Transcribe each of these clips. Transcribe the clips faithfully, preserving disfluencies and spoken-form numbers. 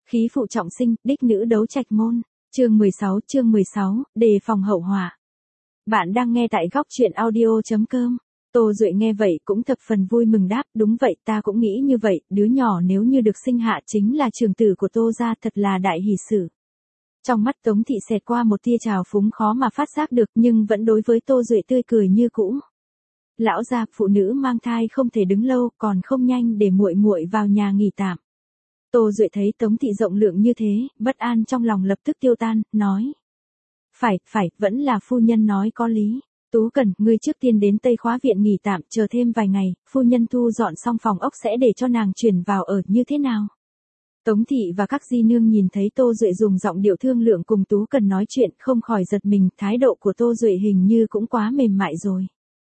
Khí phụ trọng sinh, đích nữ đấu trạch môn. Chương mười sáu, chương mười sáu, đề phòng hậu họa. Bạn đang nghe tại góc truyện audio chấm com. Tô Duệ nghe vậy cũng thập phần vui mừng đáp, đúng vậy, ta cũng nghĩ như vậy, đứa nhỏ nếu như được sinh hạ chính là trưởng tử của Tô gia, thật là đại hỷ sự. Trong mắt Tống thị xẹt qua một tia trào phúng khó mà phát giác được, nhưng vẫn đối với Tô Duệ tươi cười như cũ. Lão gia, phụ nữ mang thai không thể đứng lâu, còn không nhanh để muội muội vào nhà nghỉ tạm. Tô Duệ thấy Tống thị rộng lượng như thế, bất an trong lòng lập tức tiêu tan, nói. Phải, phải, vẫn là phu nhân nói có lý. Tú Cần, ngươi trước tiên đến Tây Khóa viện nghỉ tạm, chờ thêm vài ngày, phu nhân thu dọn xong phòng ốc sẽ để cho nàng chuyển vào ở như thế nào? Tống thị và các di nương nhìn thấy Tô Duệ dùng giọng điệu thương lượng cùng Tú Cần nói chuyện, không khỏi giật mình, thái độ của Tô Duệ hình như cũng quá mềm mại rồi.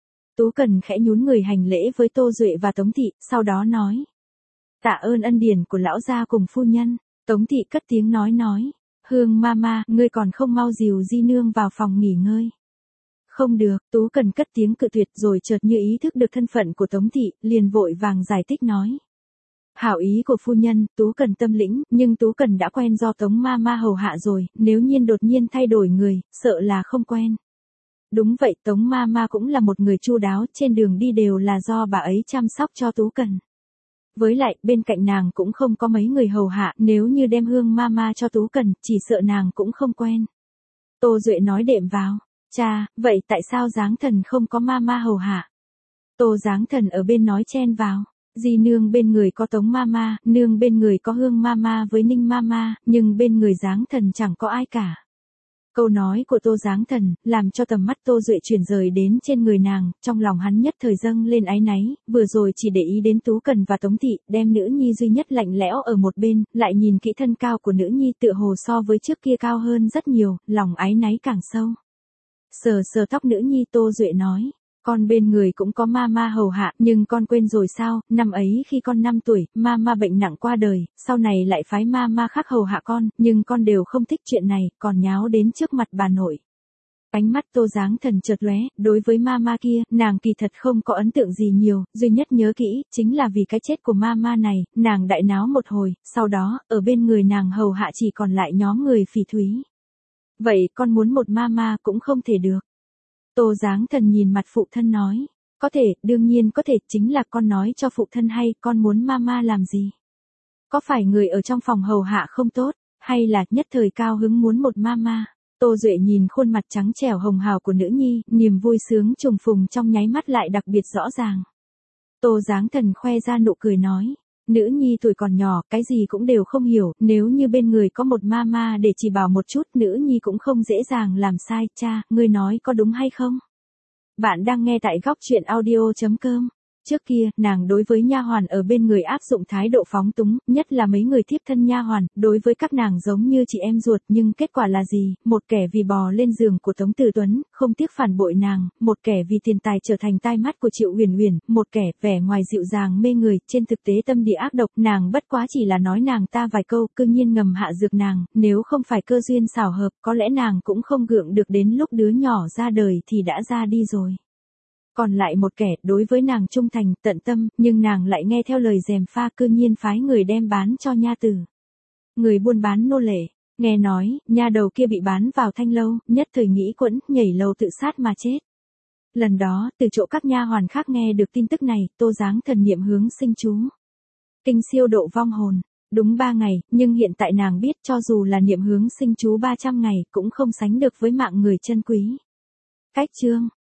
Tú Cần khẽ nhún người hành lễ với Tô Duệ và Tống thị, sau đó nói. Tạ ơn ân điển của lão gia cùng phu nhân. Tống thị cất tiếng nói nói. Hương mama, ngươi còn không mau dìu di nương vào phòng nghỉ ngơi. Không được, Tú Cần cất tiếng cự tuyệt, rồi chợt như ý thức được thân phận của Tống thị, liền vội vàng giải thích nói. Hảo ý của phu nhân, Tú Cần tâm lĩnh, nhưng Tú Cần đã quen do Tống mama hầu hạ rồi, nếu nhiên đột nhiên thay đổi người, sợ là không quen. Đúng vậy, Tống mama cũng là một người chu đáo, trên đường đi đều là do bà ấy chăm sóc cho Tú Cần. Với lại, bên cạnh nàng cũng không có mấy người hầu hạ, nếu như đem Hương mama cho Tú Cần, chỉ sợ nàng cũng không quen. Tô Duệ nói đệm vào. Cha, vậy tại sao Giáng Thần không có mama hầu hạ? Tô Giáng Thần ở bên nói chen vào. Di nương bên người có Tống mama, nương bên người có Hương mama với Ninh mama, nhưng bên người Giáng Thần chẳng có ai cả. Câu nói của Tô Giáng Thần, làm cho tầm mắt Tô Duệ chuyển rời đến trên người nàng, trong lòng hắn nhất thời dâng lên áy náy, vừa rồi chỉ để ý đến Tú Cần và Tống thị, đem nữ nhi duy nhất lạnh lẽo ở một bên, lại nhìn kỹ thân cao của nữ nhi tựa hồ so với trước kia cao hơn rất nhiều, lòng áy náy càng sâu. Sờ sờ tóc nữ nhi, Tô Duệ nói. Con bên người cũng có mama hầu hạ, nhưng con quên rồi sao, năm ấy khi con năm tuổi, mama bệnh nặng qua đời, sau này lại phái mama khác hầu hạ con, nhưng con đều không thích chuyện này, còn nháo đến trước mặt bà nội. Ánh mắt Tô Giáng Thần chợt lóe, đối với mama kia, nàng kỳ thật không có ấn tượng gì nhiều, duy nhất nhớ kỹ, chính là vì cái chết của mama này, nàng đại náo một hồi, sau đó, ở bên người nàng hầu hạ chỉ còn lại nhóm người phỉ thúy. Vậy con muốn một mama cũng không thể được. Tô Giáng Thần nhìn mặt phụ thân nói. Có thể, đương nhiên có thể, chính là con nói cho phụ thân hay con muốn mama làm gì? Có phải người ở trong phòng hầu hạ không tốt, hay là nhất thời cao hứng muốn một mama? Tô Duệ nhìn khuôn mặt trắng trẻo hồng hào của nữ nhi, niềm vui sướng trùng phùng trong nháy mắt lại đặc biệt rõ ràng. Tô Giáng Thần khoe ra nụ cười nói. Nữ nhi tuổi còn nhỏ, cái gì cũng đều không hiểu, nếu như bên người có một mama để chỉ bảo một chút, nữ nhi cũng không dễ dàng làm sai, cha, ngươi nói có đúng hay không? Bạn đang nghe tại góc truyện audio chấm com. Trước kia, nàng đối với nha hoàn ở bên người áp dụng thái độ phóng túng, nhất là mấy người thiếp thân nha hoàn, đối với các nàng giống như chị em ruột, nhưng kết quả là gì? Một kẻ vì bò lên giường của Tống Từ Tuấn, không tiếc phản bội nàng, một kẻ vì tiền tài trở thành tai mắt của Triệu Huyền Huyền, một kẻ vẻ ngoài dịu dàng mê người, trên thực tế tâm địa ác độc, nàng bất quá chỉ là nói nàng ta vài câu, cư nhiên ngầm hạ dược nàng, nếu không phải cơ duyên xảo hợp, có lẽ nàng cũng không gượng được đến lúc đứa nhỏ ra đời thì đã ra đi rồi. Còn lại một kẻ đối với nàng trung thành, tận tâm, nhưng nàng lại nghe theo lời gièm pha, cư nhiên phái người đem bán cho nha tử. Người buôn bán nô lệ, nghe nói, nha đầu kia bị bán vào thanh lâu, nhất thời nghĩ quẫn, nhảy lầu tự sát mà chết. Lần đó, từ chỗ các nha hoàn khác nghe được tin tức này, Tô Giáng Thần niệm hướng sinh chú. Kinh siêu độ vong hồn, đúng ba ngày, nhưng hiện tại nàng biết cho dù là niệm hướng sinh chú ba trăm ngày, cũng không sánh được với mạng người chân quý. Cách chương.